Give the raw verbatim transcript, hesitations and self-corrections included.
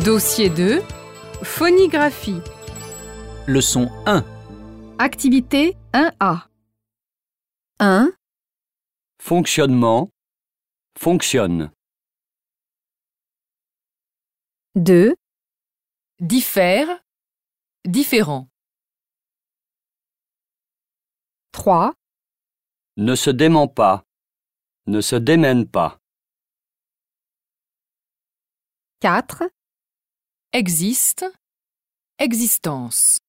Dossier deux. Phonigraphie. Leçon un. Activité un A. un. Fonctionnement. Fonctionne. deux. Diffère. Différent. trois. Ne se dément pas. Ne se démène pas. quatre. Existe. Existence.